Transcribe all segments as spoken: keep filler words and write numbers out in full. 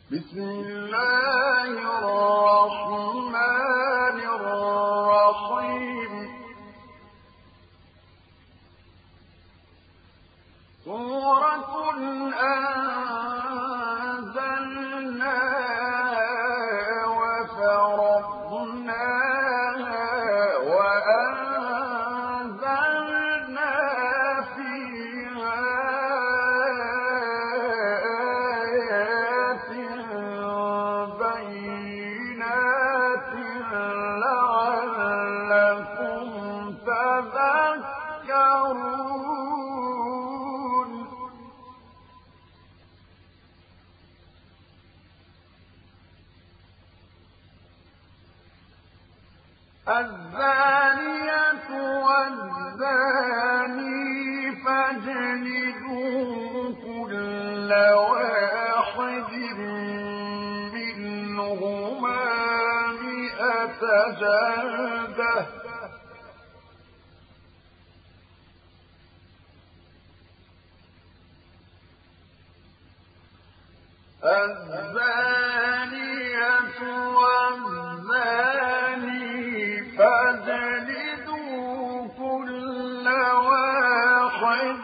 بسم الله الرحمن الرحيم سورة أنزلناها وفرضناها وأنزلنا فيها آيات بينات لعلكم تذكرون. الزانية والزاني فاجلدوا كل واحد منهما مئة جلدة الزانية والزاني فاجلدوا كل واحد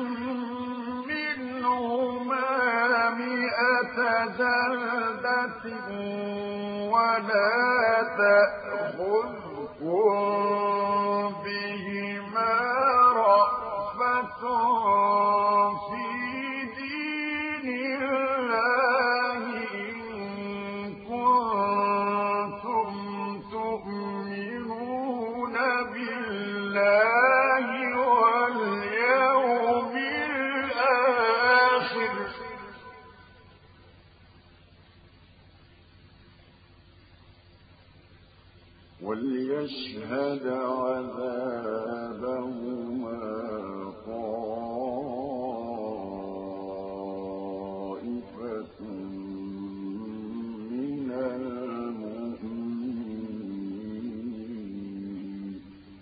منهما مئة جلدة ولا تأخذكم بهما رأفة في دين الله إن كنتم تؤمنون بالله واليوم الآخر وليشهد عذابهما طائفة من المؤمنين.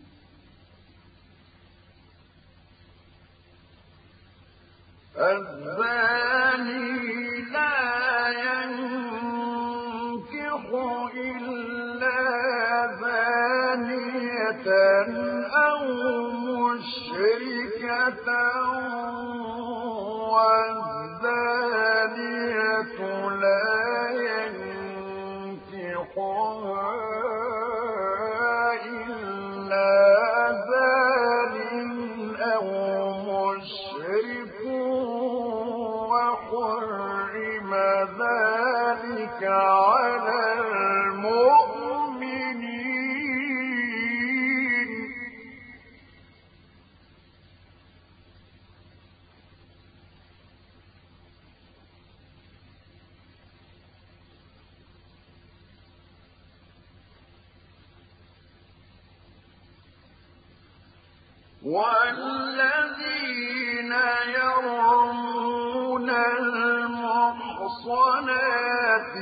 الزاني لا ينكح إلا زانية أو مشركة والزانية لا ينكحها إلا زان أو مشرك وحرم ذلك على المؤمنين. والذين يرمون المحصنات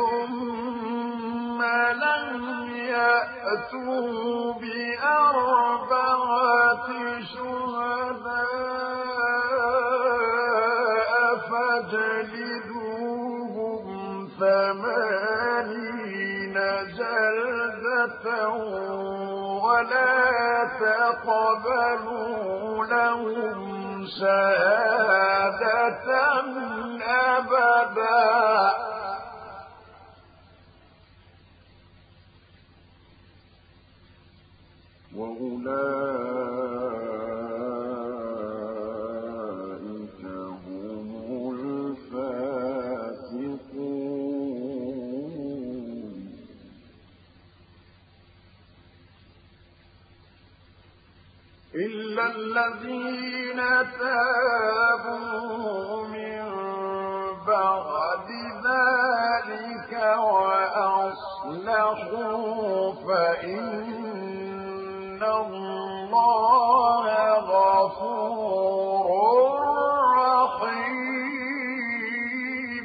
ثم لم يأتوا بأربعة شهداء فاجلدوهم ثمانين جلدة ولا تقبلوا لهم شهادة أبدا وأولئك هم الفاسقون. إلا الذين تابوا من بعد ذلك وأصلحوا فإن الله غفور رحيم.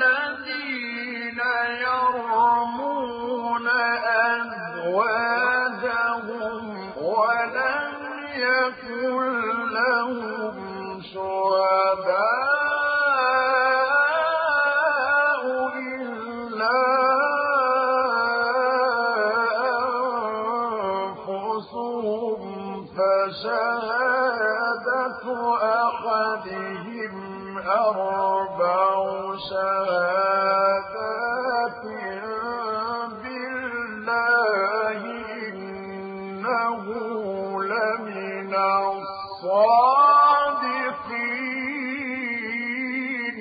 والذين يرمون أزواجهم فشهادة أحدهم أربع شهادات بالله إنه لمن الصادقين.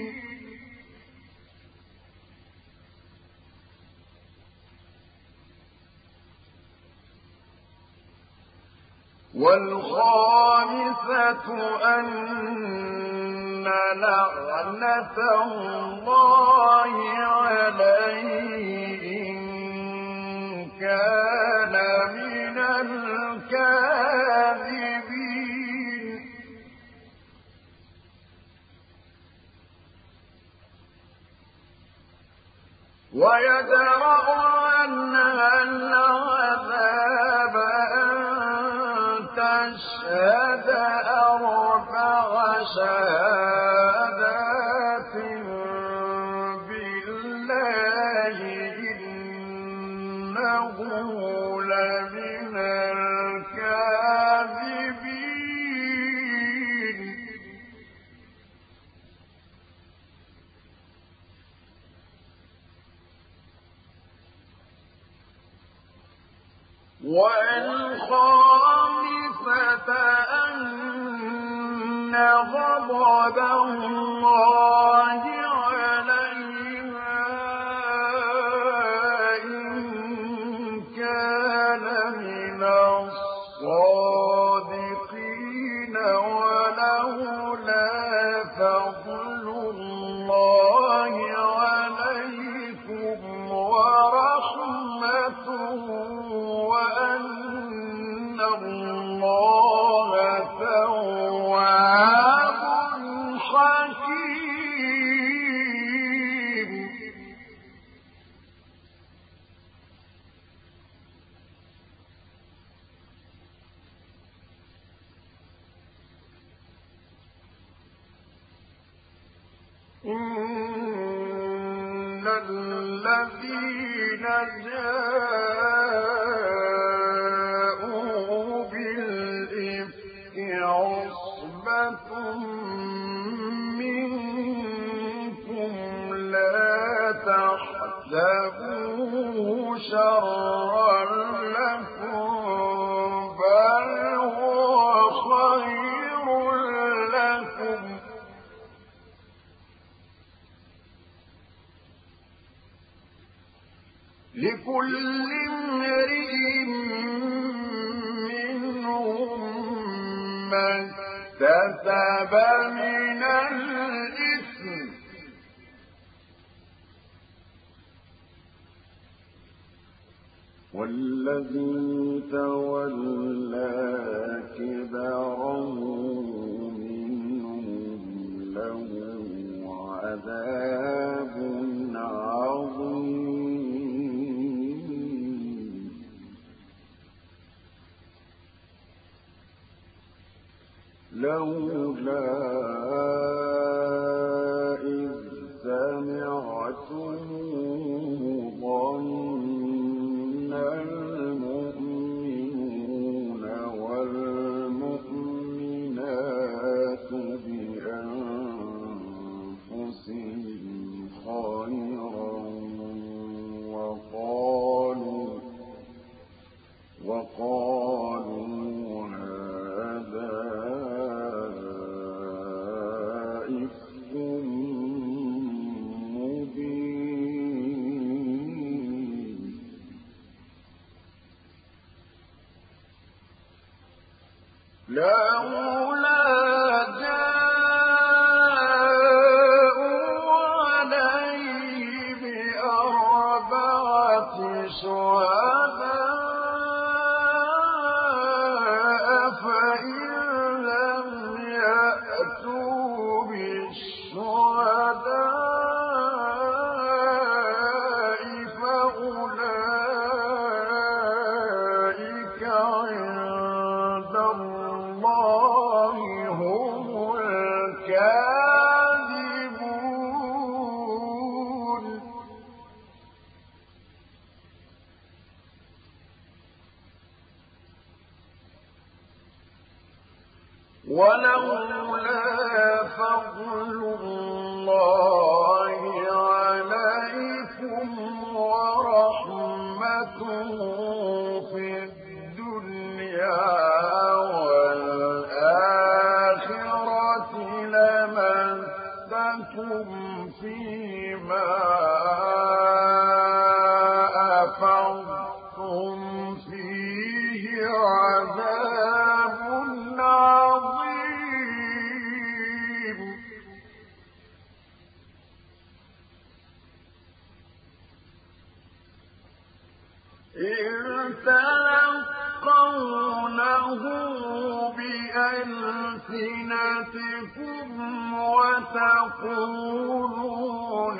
والخامسة أن لعنة الله عليه إن كان من الكاذبين. ويدرأ عنها العذاب أن تشهد أربع شهادات بالله إنه لمن الكاذبين. والخامسة أن غضب الله عليها إن كان من الصادقين ولولا فضل الله عليكم ورحمته وأن الله تواب حكيم. إن الذين جاءوا بالإفك عصبة منكم لا تحسبوه شرا لكم بل هو خير لكم لكل امرئ منهم ما اكتسب من الإثم والذي تولى كبره منهم له عذاب عظيم لولا إذ سمعتموه ظن المؤمنون والمؤمنات بأنفسهم خيرا وقالوا وقالوا هذا إفك مبين لولا جاءوا عليه بأربعة شهداء فإن لم يأتوا بالشهداء فأولئك عند الله هم الكاذبون ولولا فضل الله عليكم ورحمته في الدنيا والآخرة لمسكم فيما أفضتم فيه عذاب عظيم. إذ تلقونه بألسنتكم وتقولون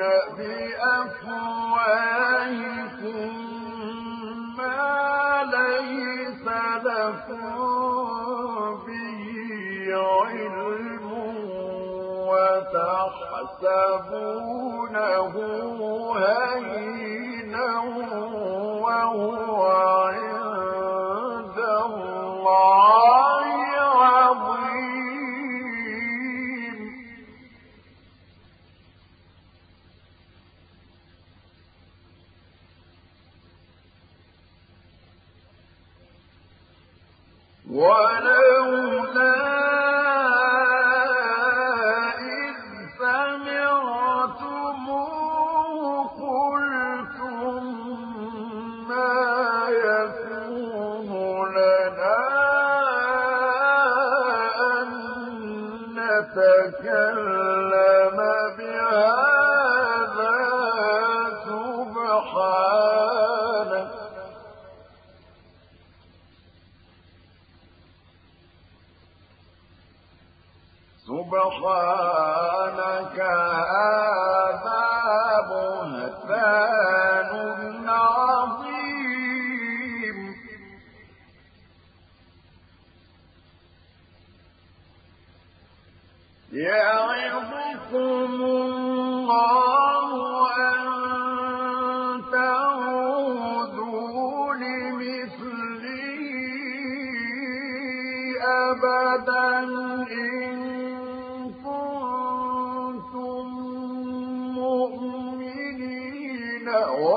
بأفواهكم ما ليس لكم به علم وتحسبونه هينا وهو عند الله عظيم. ولولا إذ سمعتموه قلتم ما يكون لنا أن نتكلم بهذا سبحانك سبحانك هذا بهتان عظيم. يعظكم الله أن تعودوا لمثله أبدا إن كنتم مؤمنين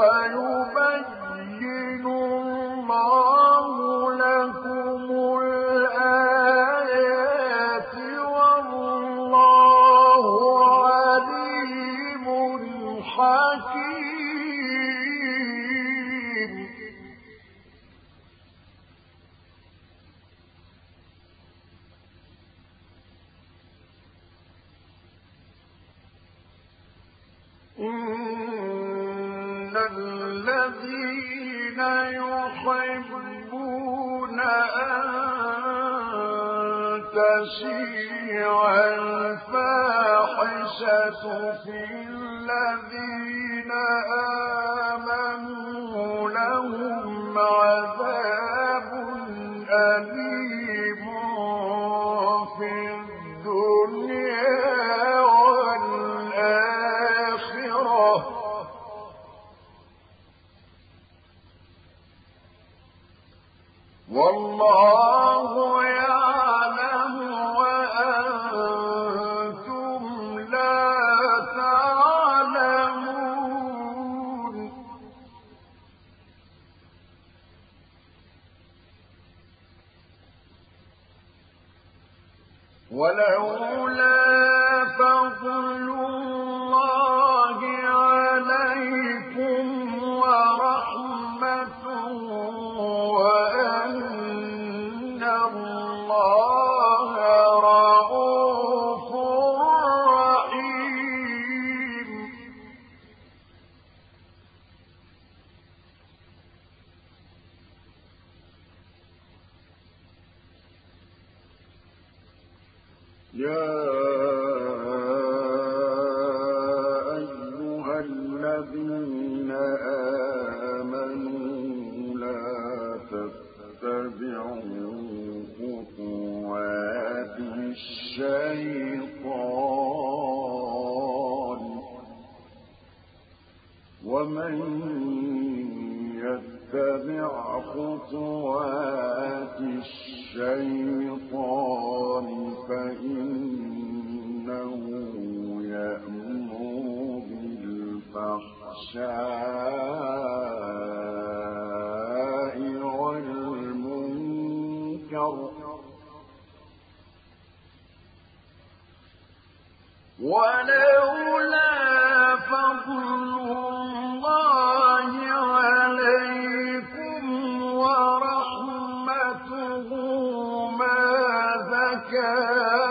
ويبين الله لكم الآيات والله عليم حكيم. إن الذين يحبون أن تشيع الفاحشة في الذين آمنوا لهم عذاب أليم في الدنيا والآخرة والله يعلم وأنتم لا تعلمون. ولولا فضل الله عليكم ورحمته وأن الله رءوف رحيم. يا أيها الذين آمنوا لا تتبعوا خطوات الشيطان ومن يتبع خطوات الشيطان فإنه يأمر بالفحشاء والمنكر ولولا فضل الله عليكم ورحمته ما زكى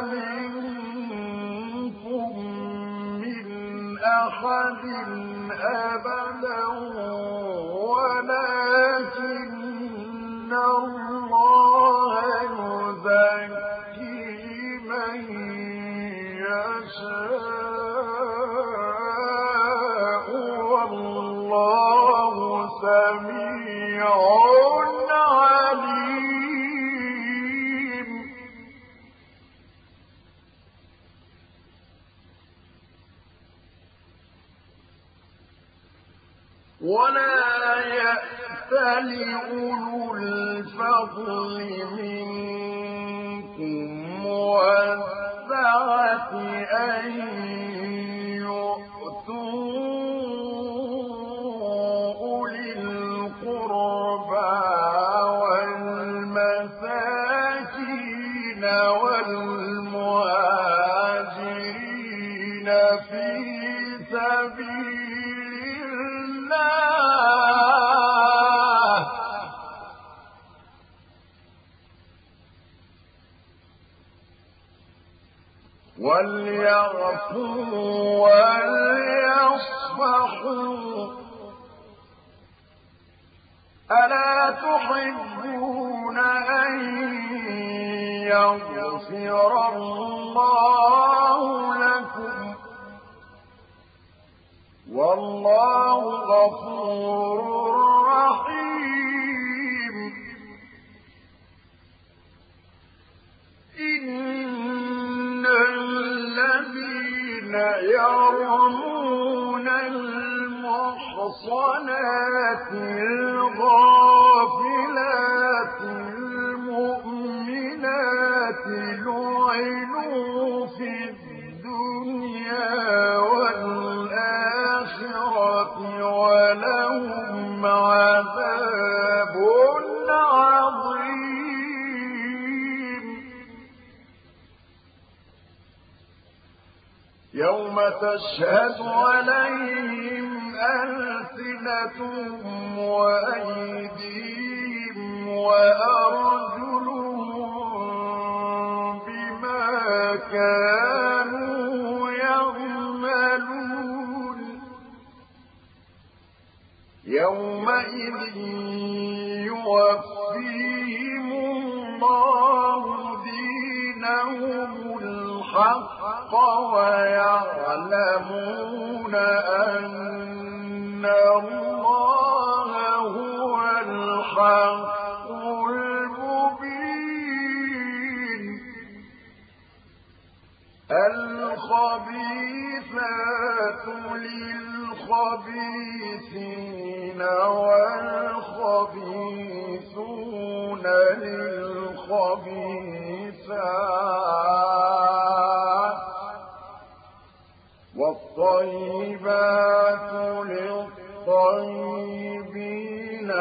منكم من أحد أبدا ولكن الله يزكي من يشاء والله سميع عليم. ولا يأتل أولو الفضل منكم والسعة أن يؤتوا أولي القربى والمساكين والمهاجرين في سبيل الله وليعفوا وليصفحوا ألا تحبون أن يغفر الله لكم والله غفور رحيم. إن الذين يرمون المحصنات الغافلات المؤمنات لعنوا في الدنيا والآخرة ولهم عذاب عظيم. يوم تشهد عليهم ألسنتهم وأيديهم وأرجلهم بما كانوا يعملون. يومئذ يوفيهم الله دينهم الحق ويعلمون أن الله هو الحق المبين. الخبيثات للخبيثين والخبيثون للخبيثات والطيبات للطيبين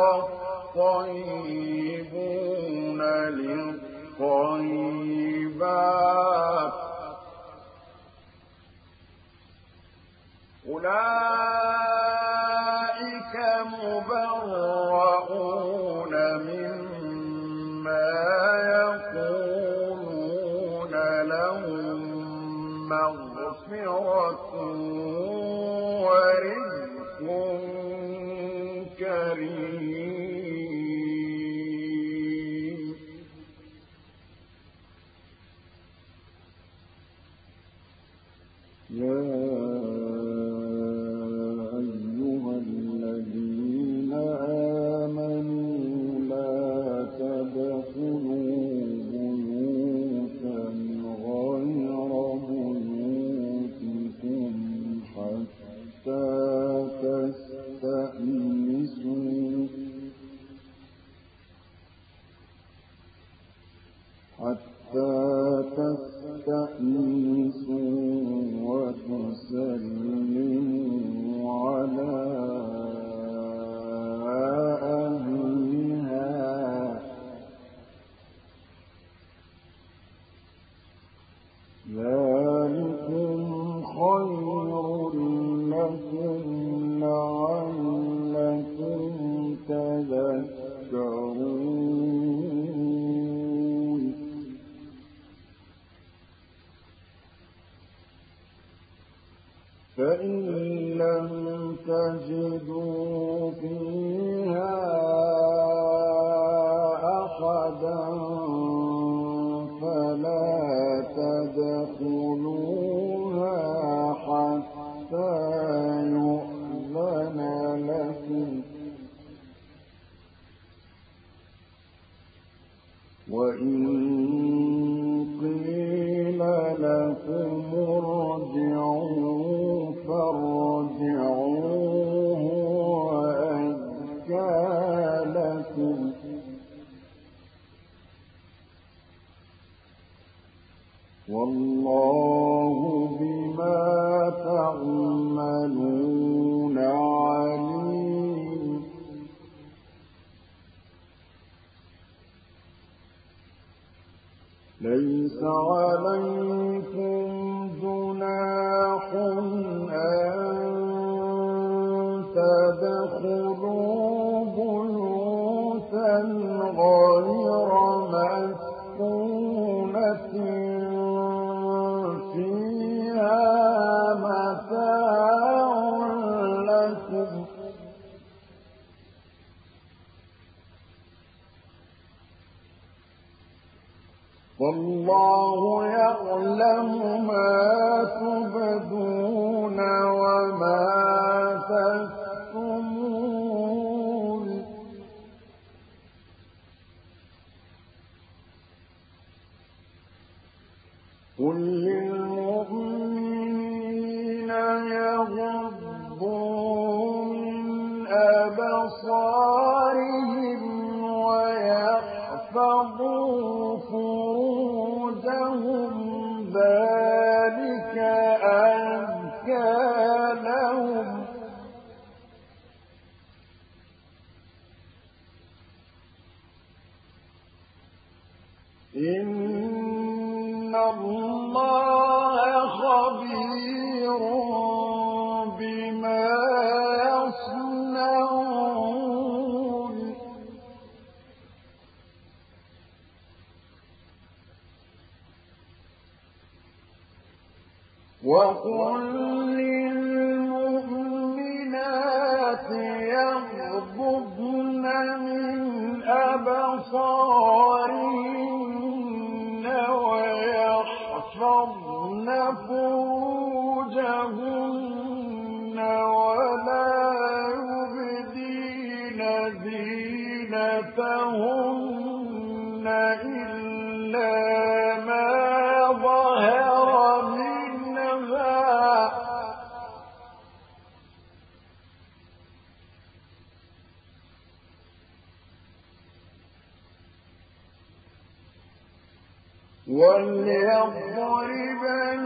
والطيبون للطيبات أولئك مبرؤون مما يقولون لهم مغفرة ورزق كريم. يا حتى تستأنسوا وتسلموا على أهلها ذلكم خير لكم لعلكم تذكرون فإن لم تجدوا فيها أحدا فلا تدخلوها حتى يؤذن لكم وإن قيل لكم ارجعوا فارجعوا هو أزكى لكم والله بما تعملون عليم ليس عليكم جناح أن تدخلوا بيوتا غير مسكونة فيها متاع لكم والله يعلم ما تبدون وما تكتمون قل للمؤمنين يغضوا من أبصارهم ويحفظوا فروجهم ذلك أزكى لهم إن الله خبير بما يصنعون وقل للمؤمنات يغضضن من أبصارهن ويحفظن فروجهن ولا يبدين زينتهن إلا ما ظهر منها وليضربن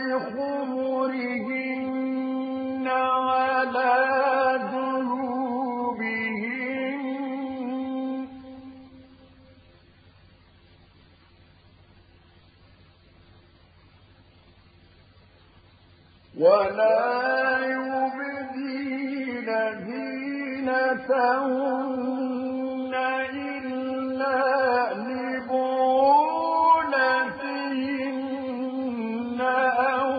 بخمرهن على جيوبهن ولا يبدين زينتهن إلا لبعولتهن أو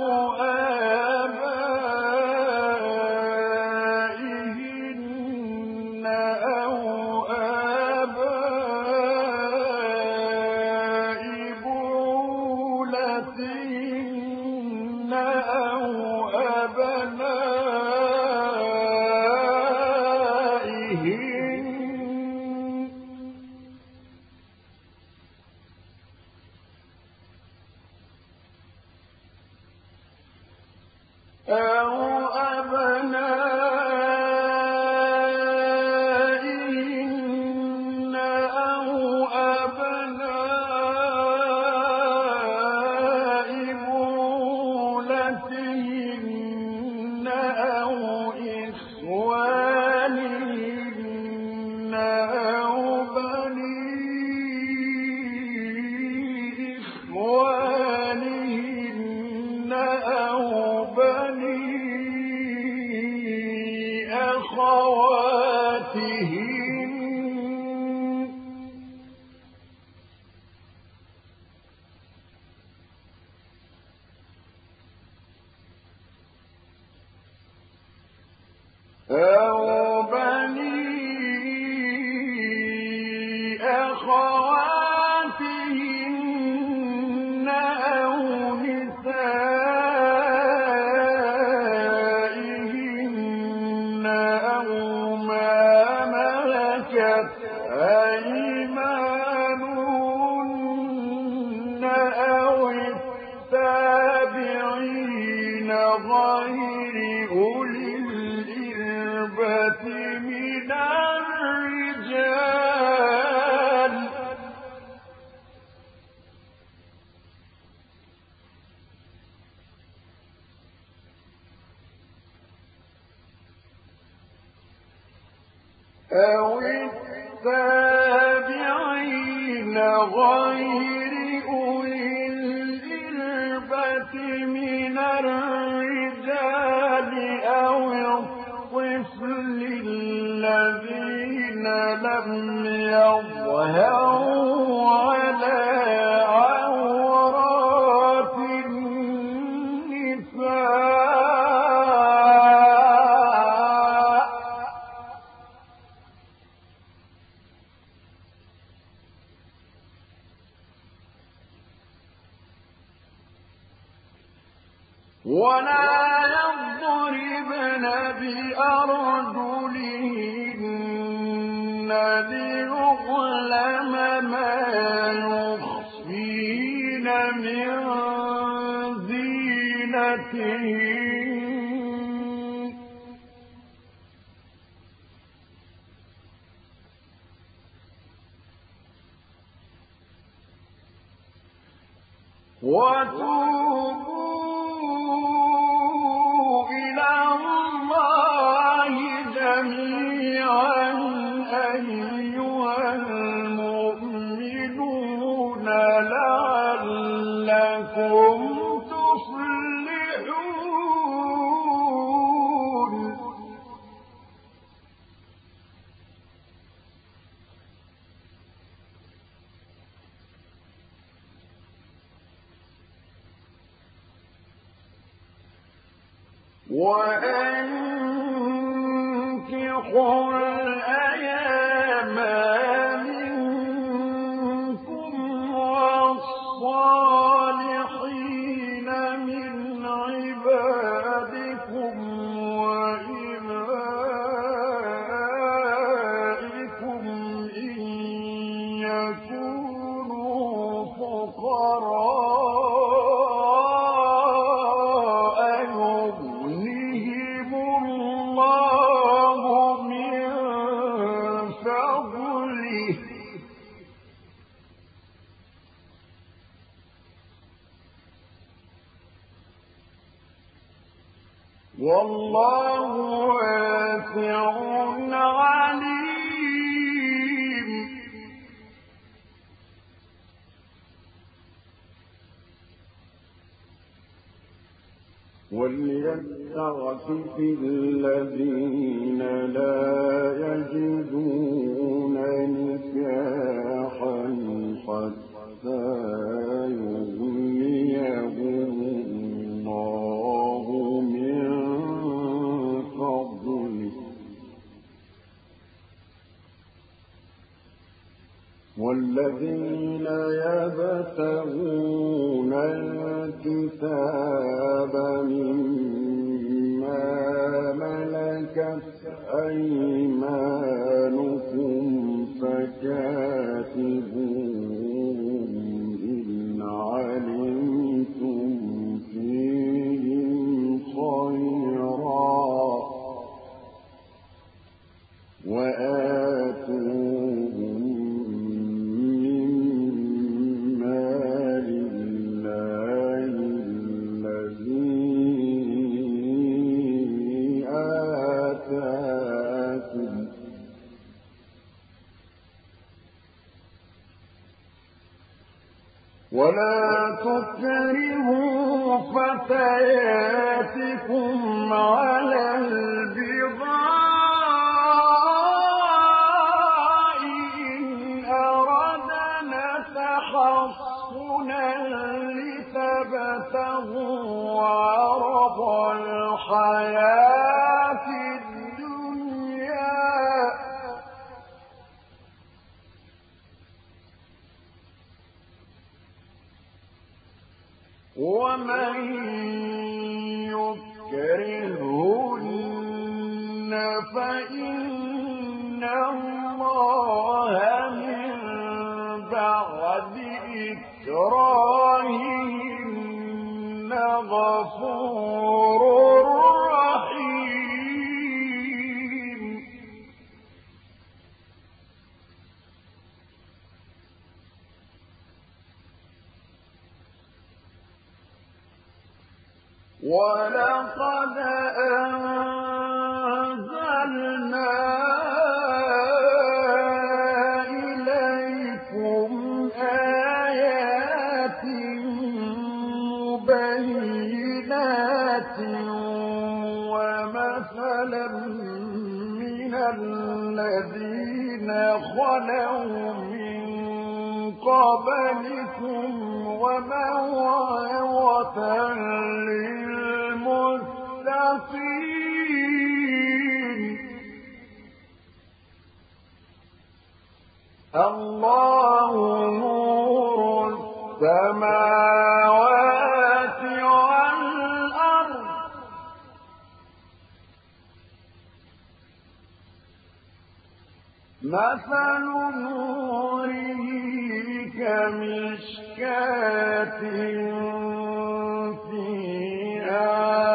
آبائهن أو آباء بعولتهن أو أبنائهن أو أبنائهن أو أبناء أو بني أخواتهن أو نسائهن أو ما ملكت أيمانهن أو التابعين غير أولي الإربة من الرجال أو التابعين غير أولي الإربة من الرجال أو الطفل الذين لم يظهروا على عورات النساء ولا يضربن بأرجلهن ليعلم ما يخفين من زينتهن وتوبوا إلى الله جميعا أيها المؤمنون لعلكم تفلحون وأنكحوا الأيام منكم والصالحين من عبادكم وإمائكم إن يكونوا فقراء والله واسع عليم وليستعفف الذين لا يجدون نكاحا حتى يغنيهم الله من فضله والذين يبتغون الكتاب مما ملكت أيمانكم فكاتبوهم إن علمتم فيهم خيرا وآتوهم ولا تكرهوا فتياتكم على البغاء إن أردنا تحصنا لتبتغوا عرض الحياة الدنيا ومن يكرهن فإن الله من بعد إكراههن غفور رحيم. ولقد أنزلنا إليكم آيات مبينات ومثلا من الذين خلوا من قبلكم وموعظة للمتقين. الله نور السماوات والأرض. مثل نوره كمشكاة فيها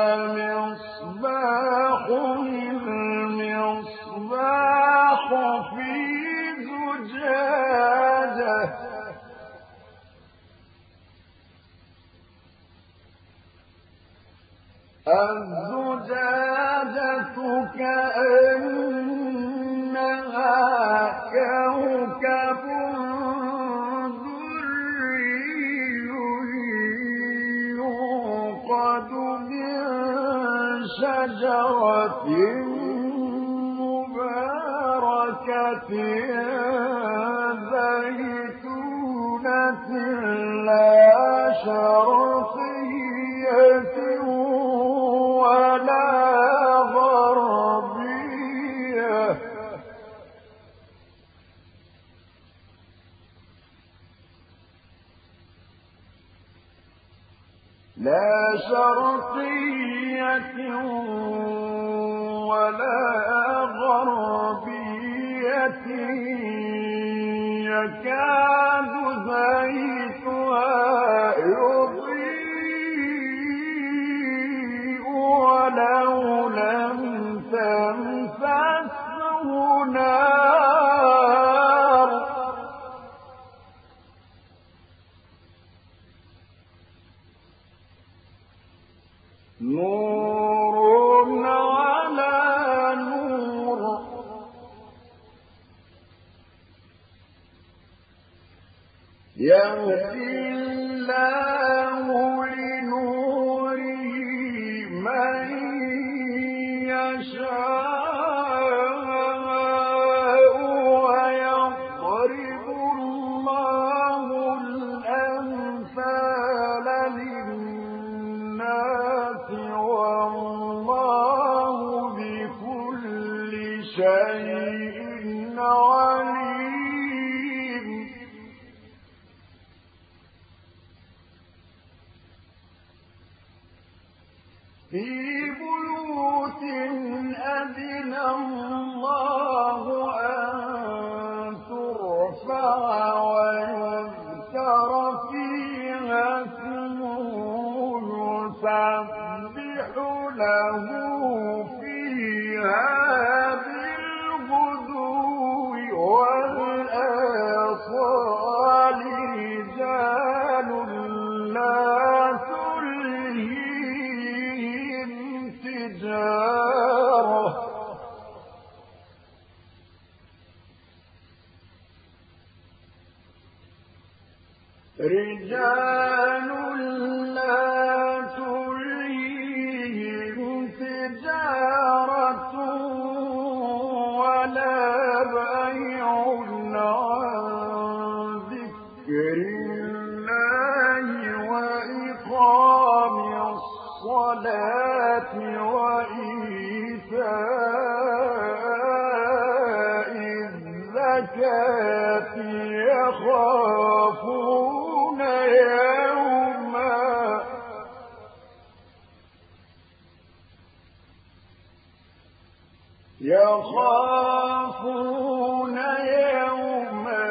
مصباح، المصباح في زجاجة، الزجاجة كأنها كوكب شجرة مباركة زيتونة لا شرقية ولا غربية لا شرقية ولا غربية يكاد زيتها يضيء ولو لم تمسسه نار نور على نور. يهدي الله لنوره من يشاء ويضرب الله الأمثال للناس والله بكل شيء عليم. في بيوت أذن الله أن ترفع ويذكر فيها اسمه يسبح له فيها بالغدو والآصال رجال لا تلهيهم تجارة رجال لا تلهيهم تجارة ولا بيع عن ذكر الله وإقام الصلاة وإيتاء الزكاة يخافون يوما يخافون يوما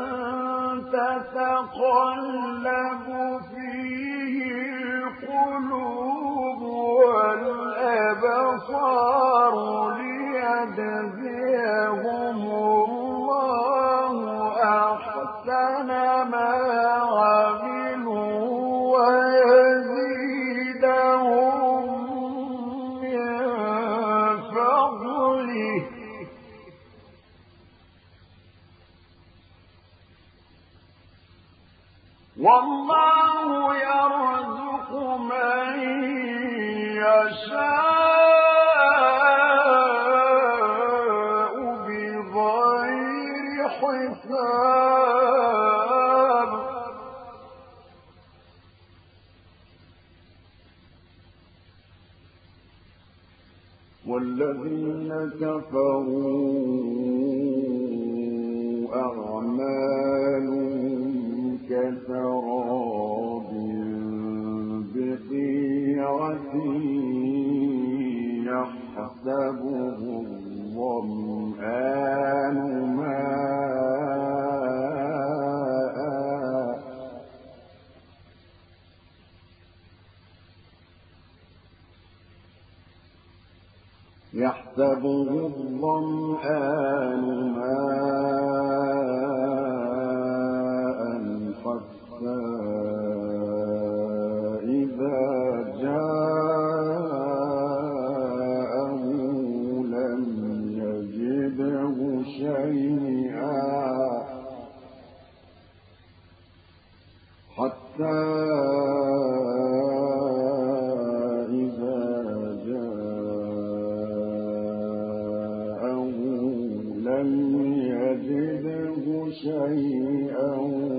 تتقلب فيه القلوب والأبصار ليجزيهم الله أحسن ما عملوا ويزيدهم من فضله والله يرزق من يشاء بغير حساب والذين كفروا أعمالهم كسراب بقيعة يحسبه الظمآن ماء يحسبه الظمآن ماء حتى إذا جاءه لم يجده شيئا حتى شيئا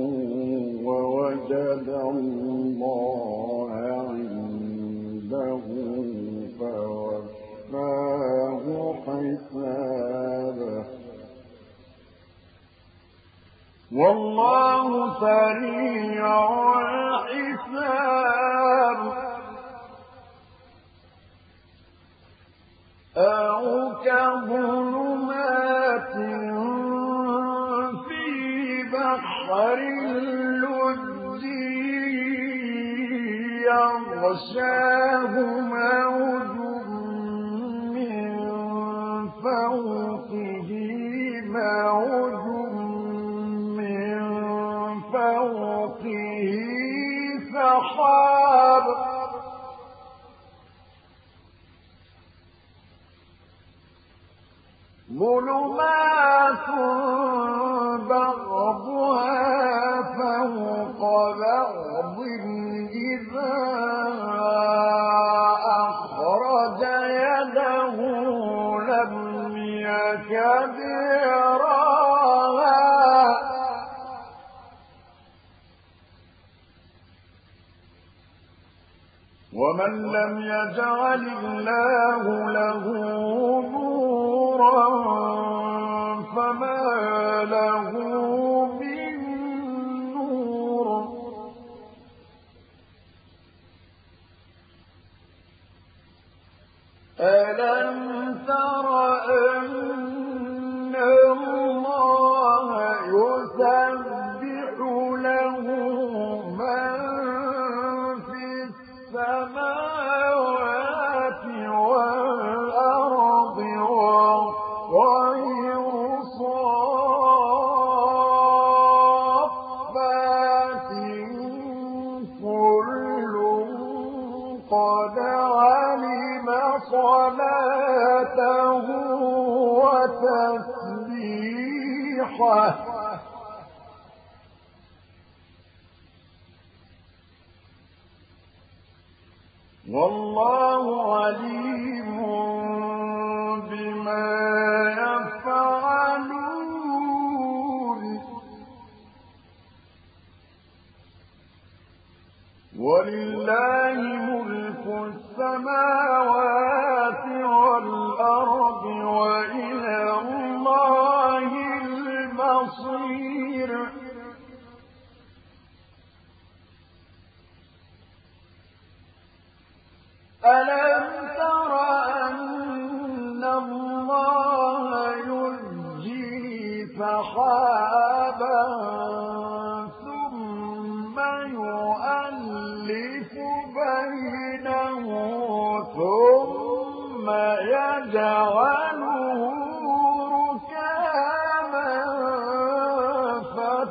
ووجد الله عنده فوفاه حسابه والله سريع الحساب أو كظلمات بحر اللجي يغشاه موج من فوقه موج من فوقه سحاب ظلمات بعضها فوق بعض إذا أخرج يده لم يكد يراها ومن لم يجعل الله له نورا فما له من نور ألم تر أن الله يسبح له من في السماوات والأرض والطير صافات كل قد علم صلاته وتسبيحه والله عليم بما يفعلون ولله ملك السماوات والأرض وإلى الله المصير ألم تر أن الله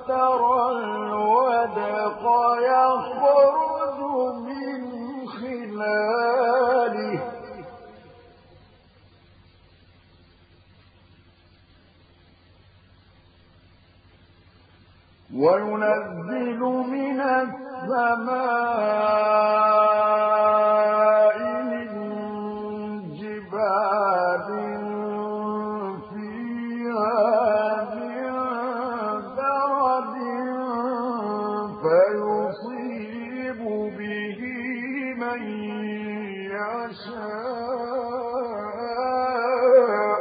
وترى الودق يخرج من خلاله وينزل من السماء من جبال فيها من برد فيصيب به من يشاء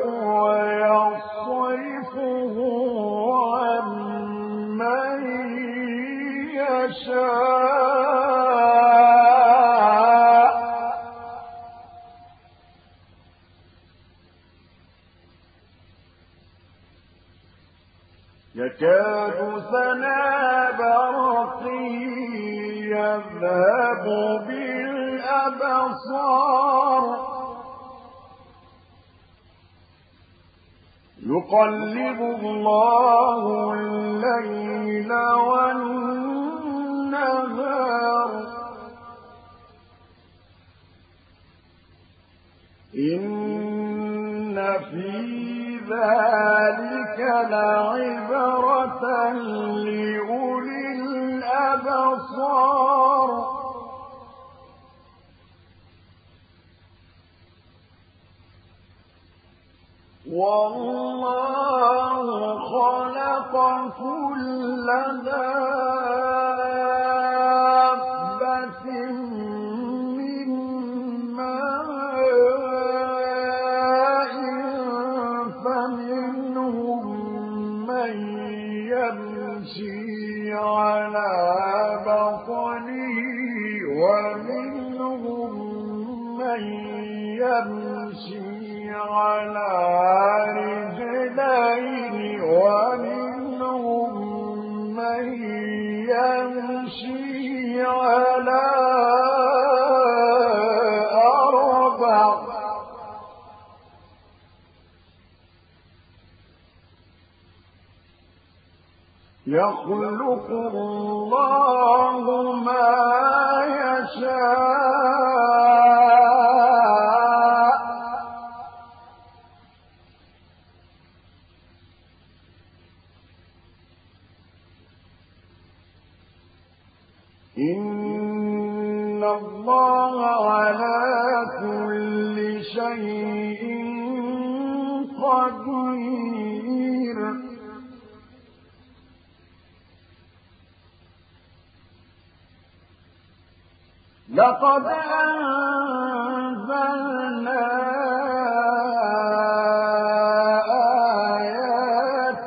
ويصرفه عن من يشاء يكاد سنا برقه يذهب بالأبصار يقلب الله الليل والنهار إن في ذلك لعبرة لأولي الأبصار والله خلق كل دابة من ماء فمنهم من يمشي على بطنه ومنهم من يمشي على رجلين ومنهم من يمشي على أربع يخلق الله ما يشاء إن الله على كل شيء قدير لقد أنزلنا آيات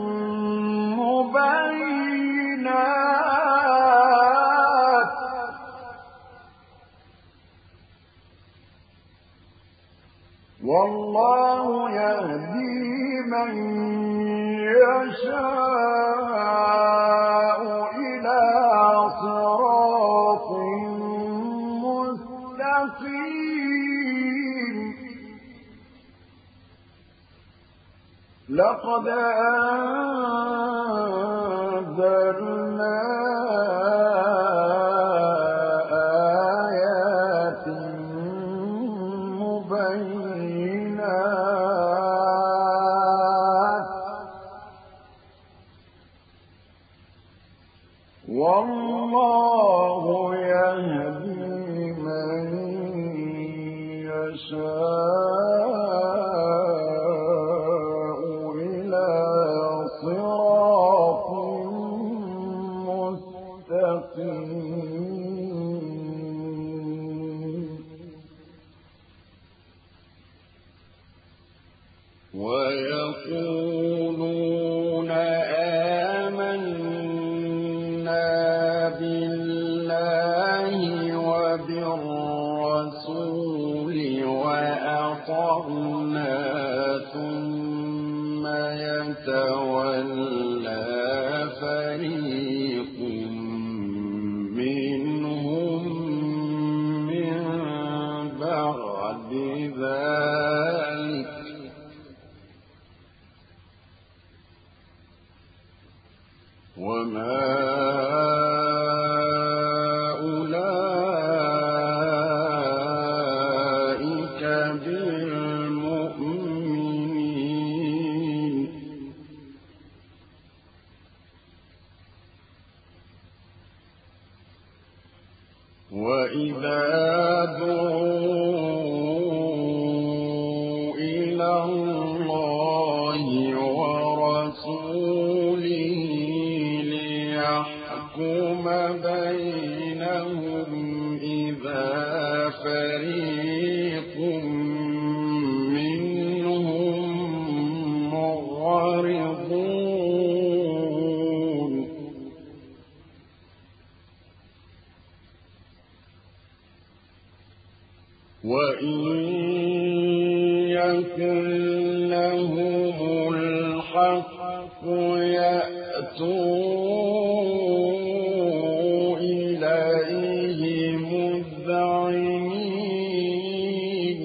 مبينات والله يهدي من يشاء إلى صراط مستقيم لقد أنزلنا آيات مبينات والله يهدي من يشاء إلى صراط مستقيم ويقولون آمنا بالله وبالرسول وأطعنا ثم يتولى فريق منهم من بعد ذلك وما أولئك بالمؤمنين وإذا دعوا إلى الله ورسوله ليحكم بينهم إذا فريق منهم معرضون وإن يكن لهم الحق يأتوا إليه مذعنين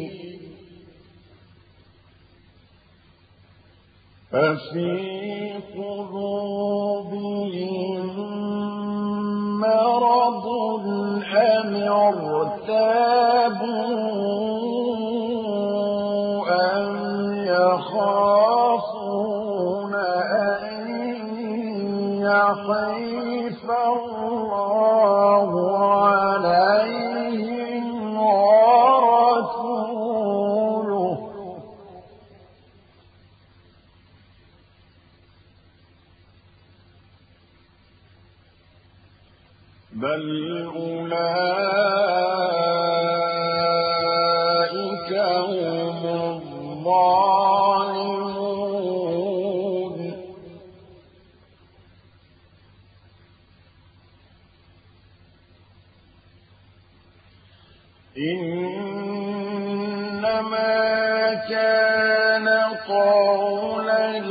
أفي قلوبهم مرض أم ارتابوا أم يخافون أن يحيف الله عليهم ورسوله بل أولئك هم الظالمون إنما كان قول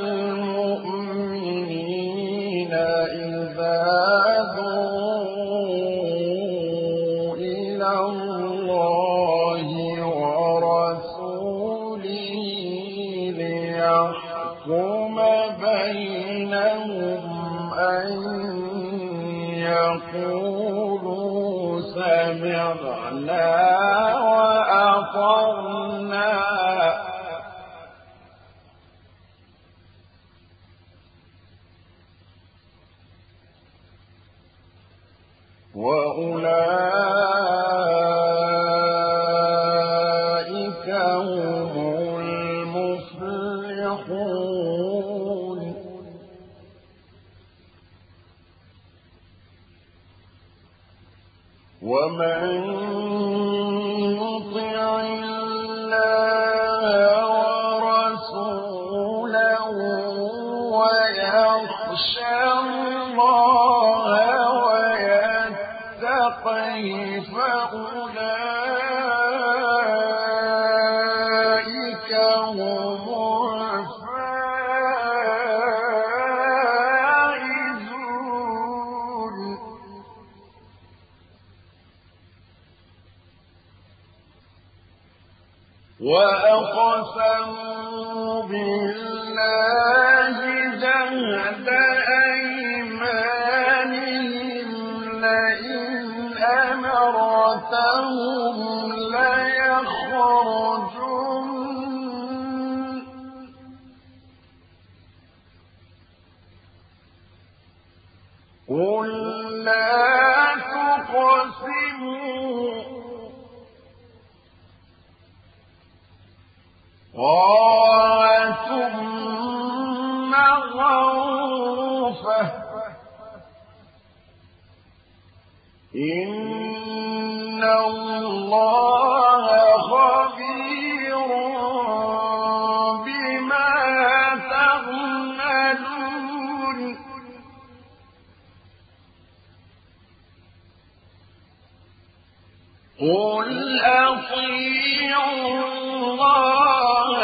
المؤمنين إذا دعوا إلى الله ورسوله ليحكم بينهم أن يقولوا سمعنا وأطعنا وأولئك هم المفلحون ومن يطع الله ورسوله ويخشى الله ويتقه فأولئك هم الفائزون وأقسموا بالله جهد أيمانهم لئن أمرتهم ليخرجن قل لا تقسموا طاعة معروفة إن الله خبير بما تعملون قل أطيعوا الله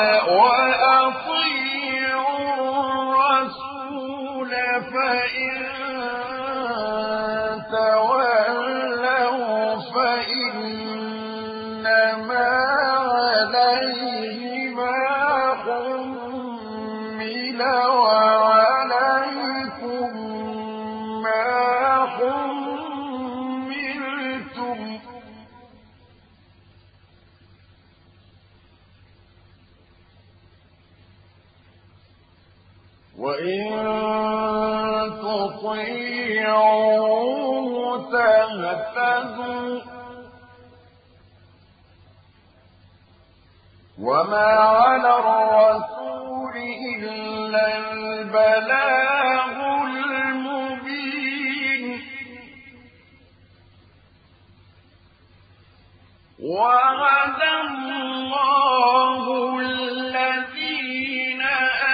وأطيعوا الرسول فإن تولوا فإنما عليه ما حمل وعليكم ما حملتم وإن تطيعوا تهتدوا وما على الرسول إلا البلاغ المبين وعد الله الذين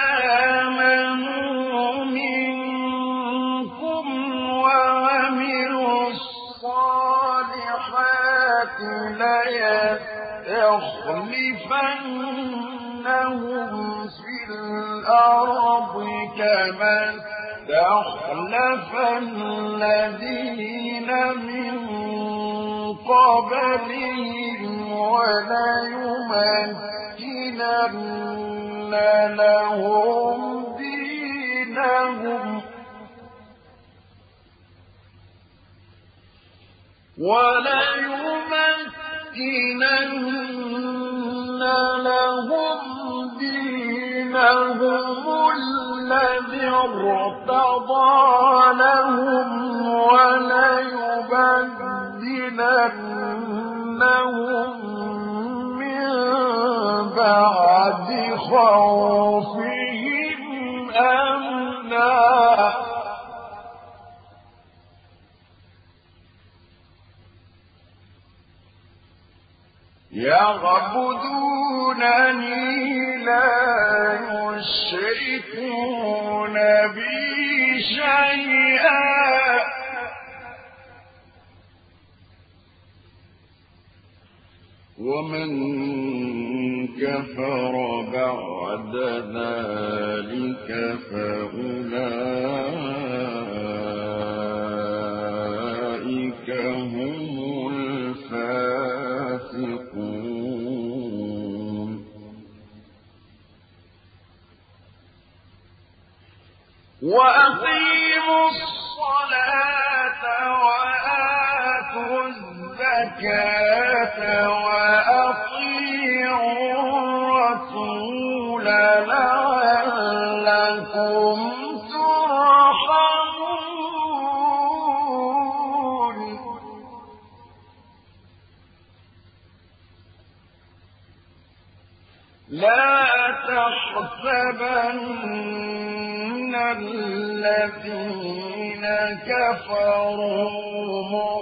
آمنوا منكم وعملوا الصالحات ليستخلفنهم في الأرض كما استخلف الذين من قبلهم وليمكنن لهم دينهم وليمكنن لهم دينهم الذي ارتضى لهم وليبدلنهم من بعد خوفهم أمنا يعبدونني لا يشركون بي شيئا ومن كفر بعد ذلك فأولئك هم الفاسقون وأقيموا الصلاة وآتوا الزكاة وأطيعوا الرسول لعلكم ترحمون لا تحسبن الذين كفروا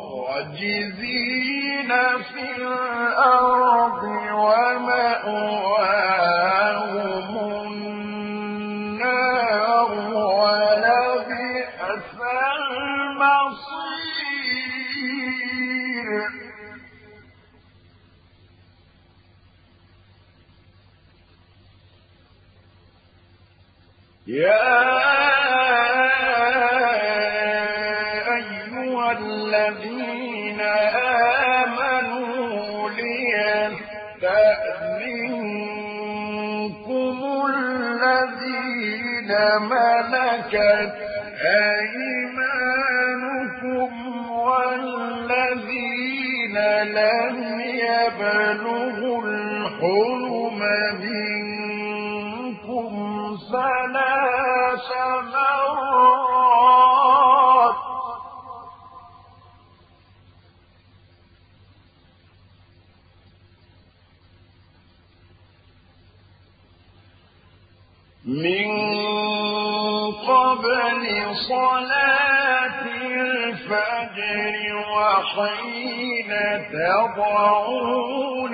معجزين في الأرض ومأواهم النار ولبئس المصير يا أيها الذين آمنوا ليستأذنكم الذين ملكت أيمانكم والذين لم يبلغوا الحلم منكم ثلاث مرات من قبل صلاة الفجر وحين تضعون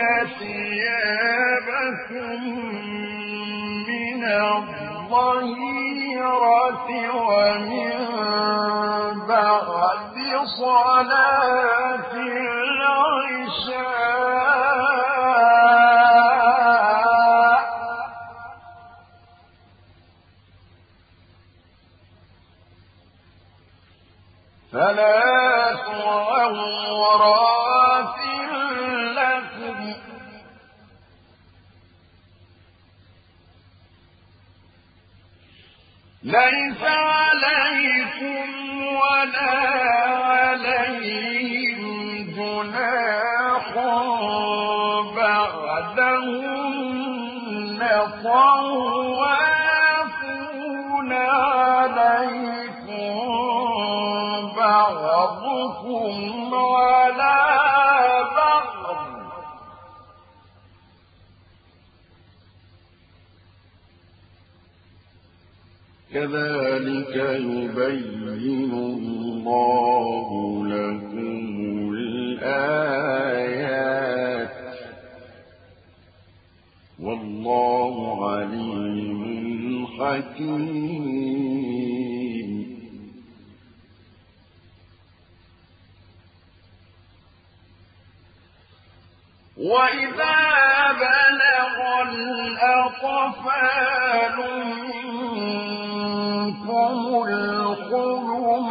ثيابكم من الظهيرة ومن بعد صلاة العشاء ثلاث عورات لكم ليس عليكم ولا عليهم جناح بعدهن طوافون عليكم بعضكم على بعض كذلك يبين الله لكم الآيات والله عليم حكيم. وإذا بلغ الأطفال منكم الحلم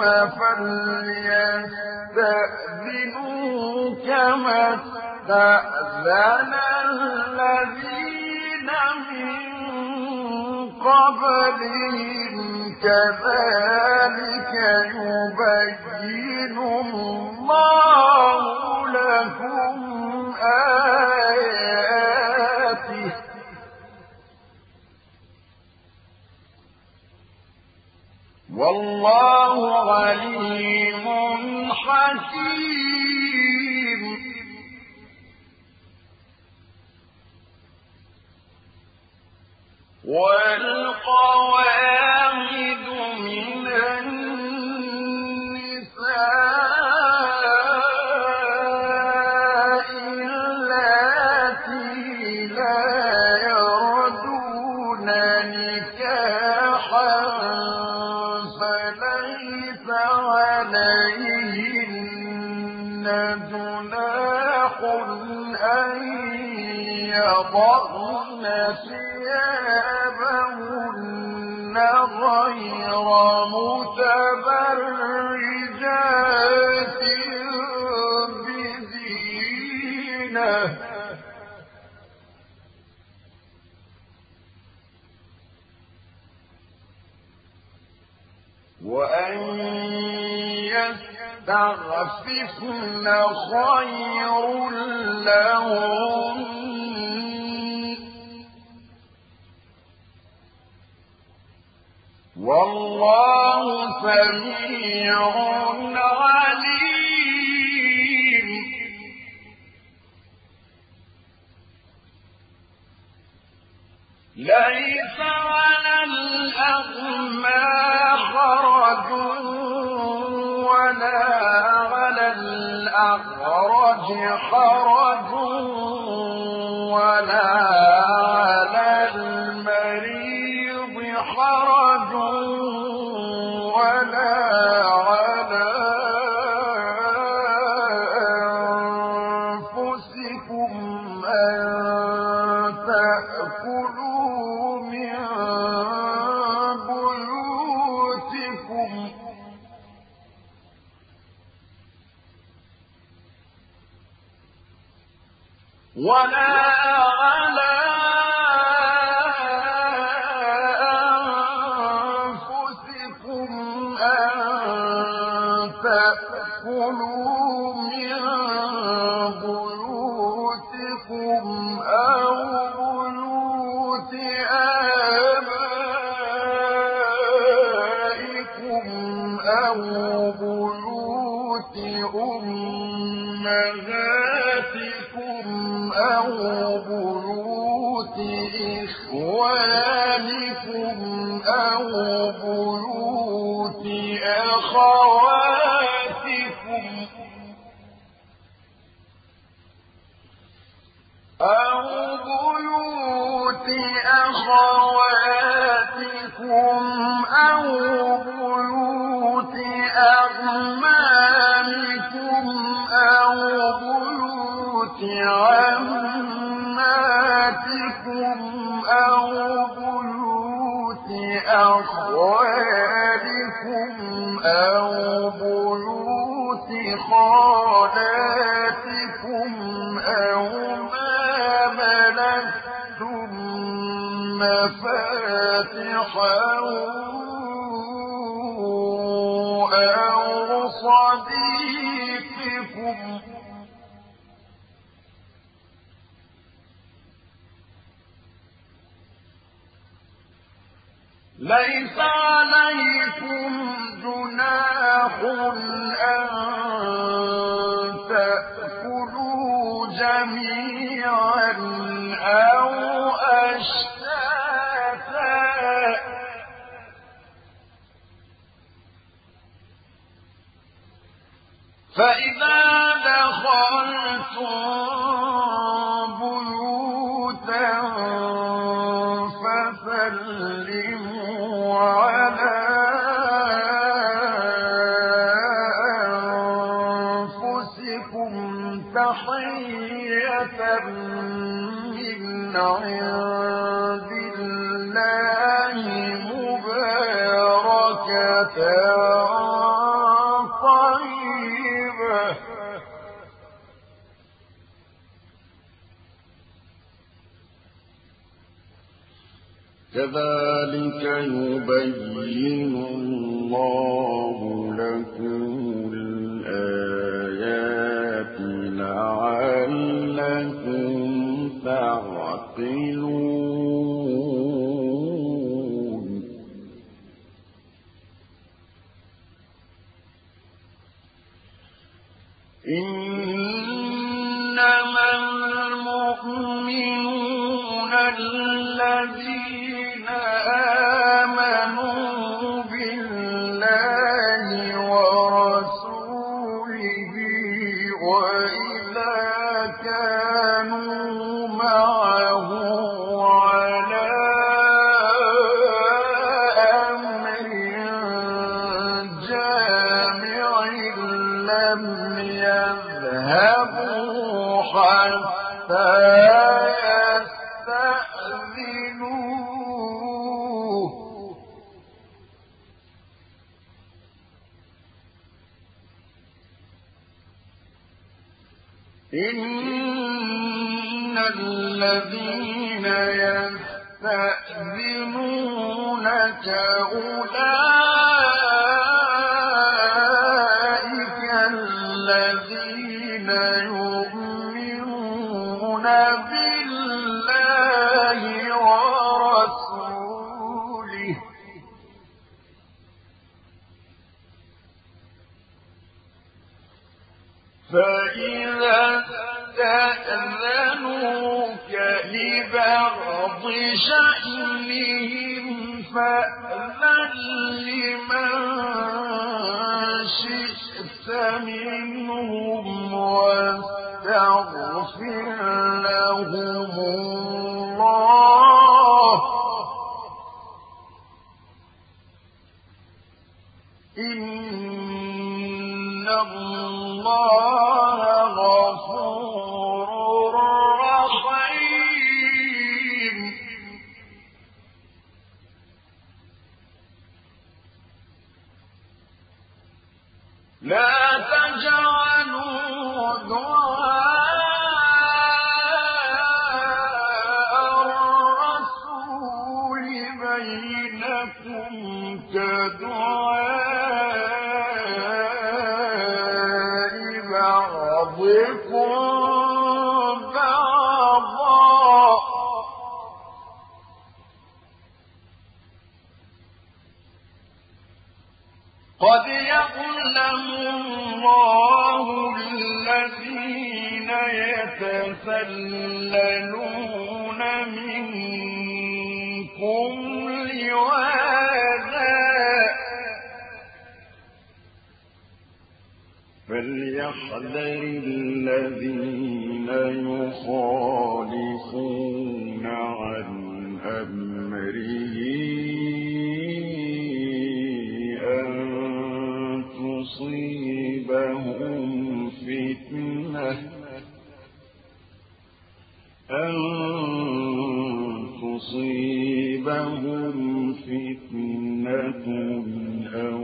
فليستأذنوا كما استأذن الذين من قبلهم كذلك يبين الله لكم آياته والله عليم حكيم. والقواعد من النساء اللاتي لا يرجون نكاحا فليس عليهن جناح أن يضعن ثيابهن غير متبرجات بزينة وأن يستعففن خير لهم والله سميع عليم. ليس على الأعمى حرج ولا على الأعرج حرج ولا على المريض حرج ولا على أنفسكم أن تأكلوا من بيوتكم ولا على أنفسكم أن تأكلوا من بيوتكم أو بيوت آبائكم أو بيوت أمهاتكم أو بيوت إخوانكم أو بيوت أخواتكم أو بيوت أخواتكم أو بيوت أعمامكم أو بيوت عماتكم أو بيوت أخوالكم أو بيوت خالاتكم أو ما ملكتم مفاتحه صديقكم ليس عليكم جناح أن تأكلوا جميعا أو أشتاتا فإذا دخلتم بيوتا فسلموا على أنفسكم تحية من عند الله مباركة طيبة كذلك يبين الله لكم الآيات لعلكم تعقلون إنما المؤمنون الذين آمنوا بالله ورسوله وإذا كانوا معه على أمر جامع لم يذهبوا حتى يستأذنوه إن الذين يستأذنونك أولئك الذين يؤمنون بالله ورسوله فإذا استأذنوك لبعض شأنهم فأذن لمن شئت منهم واستغفر لهم الله إن الله غفور رحيم لا تجعلوا دعاء الرسول بينكم كدعاء بعضكم بعضا قد يعلم الله الذين يتسللون منكم لواذا فليحذر الذين يخالفون عن أمره أن تصيبهم فتنة أن تصيبهم فتنة أو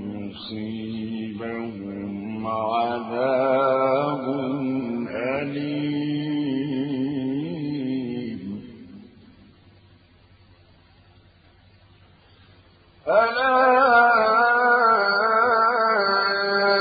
يصيبهم عذاب أليم ألا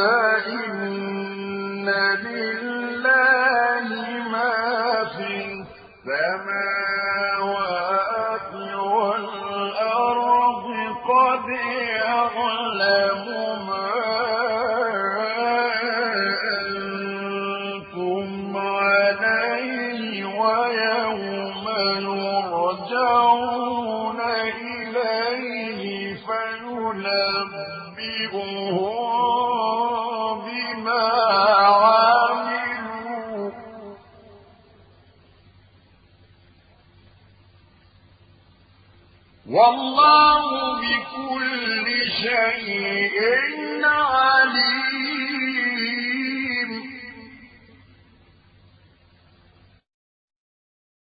والله بكل شيء عليم.